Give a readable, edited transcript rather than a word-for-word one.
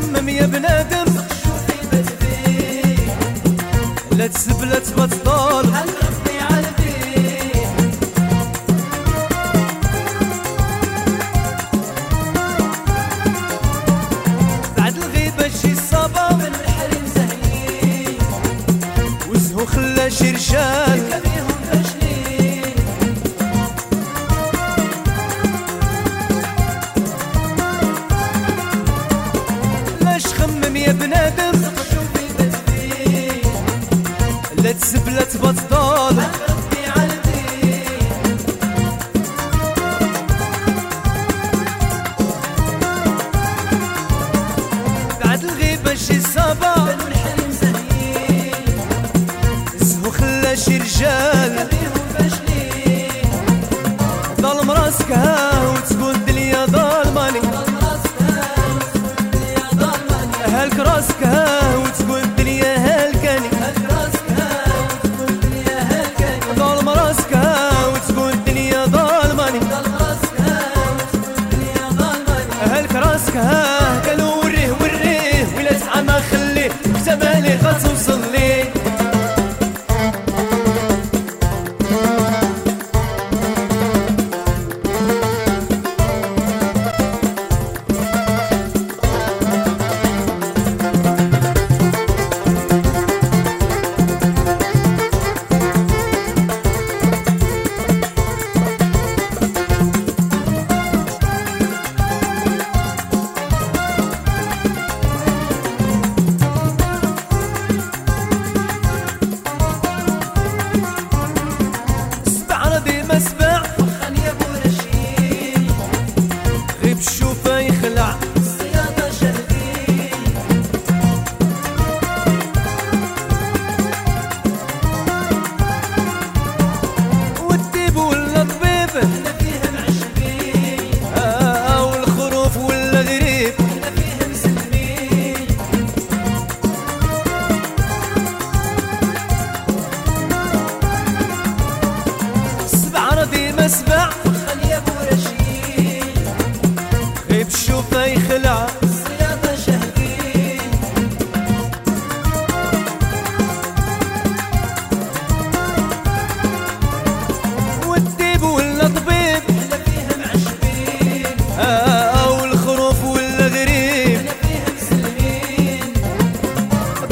تخمم يا بنادم شوفي بتبي لا تسب لا تبطل حل ربي عالبي بعد الغيبة شي الصبا من الحريم زهلي وزهو خلا شي رجال كبيهم فشلي لاش خمم يا بنادم شوفي بتبي لا تسب لا تبطل حل ربي عالبي بعد الغيبة شي الصبا من الحريم زهلي زهو خلا شي رجال كبيهم فشلي ظلم راسك ها وتقول الدنيا ظلماني ضل راسها وتقول يا ضلمني هلك راسك ها